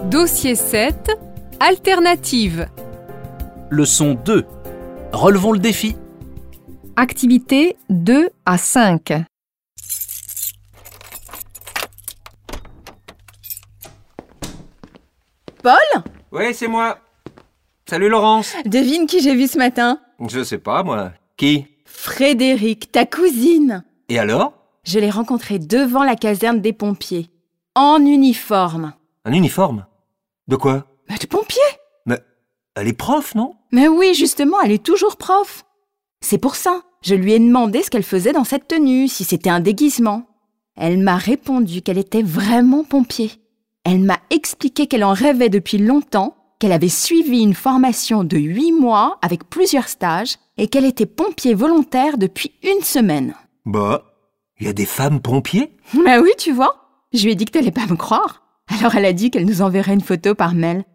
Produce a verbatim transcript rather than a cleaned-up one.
Dossier sept, Alternative. Leçon deux. Relevons le défi. Activité deux à cinq. Paul ? Ouais, c'est moi. Salut Laurence. Devine qui j'ai vu ce matin ? Je sais pas, moi. Qui ? Frédéric, ta cousine. Et alors ? Je l'ai rencontrée devant la caserne des pompiers, en uniforme. Un uniforme ? De quoi ? Bah, de pompier ? Mais elle est prof, non ? Mais oui, justement, elle est toujours prof. C'est pour ça. Je lui ai demandé ce qu'elle faisait dans cette tenue, si c'était un déguisement. Elle m'a répondu qu'elle était vraiment pompier. Elle m'a expliqué qu'elle en rêvait depuis longtemps, qu'elle avait suivi une formation de huit mois avec plusieurs stages et qu'elle était pompier volontaire depuis une semaine. Bah, il y a des femmes pompiers ? Bah oui, tu vois. Je lui ai dit que t'allais pas me croire. Alors elle a dit qu'elle nous enverrait une photo par mail.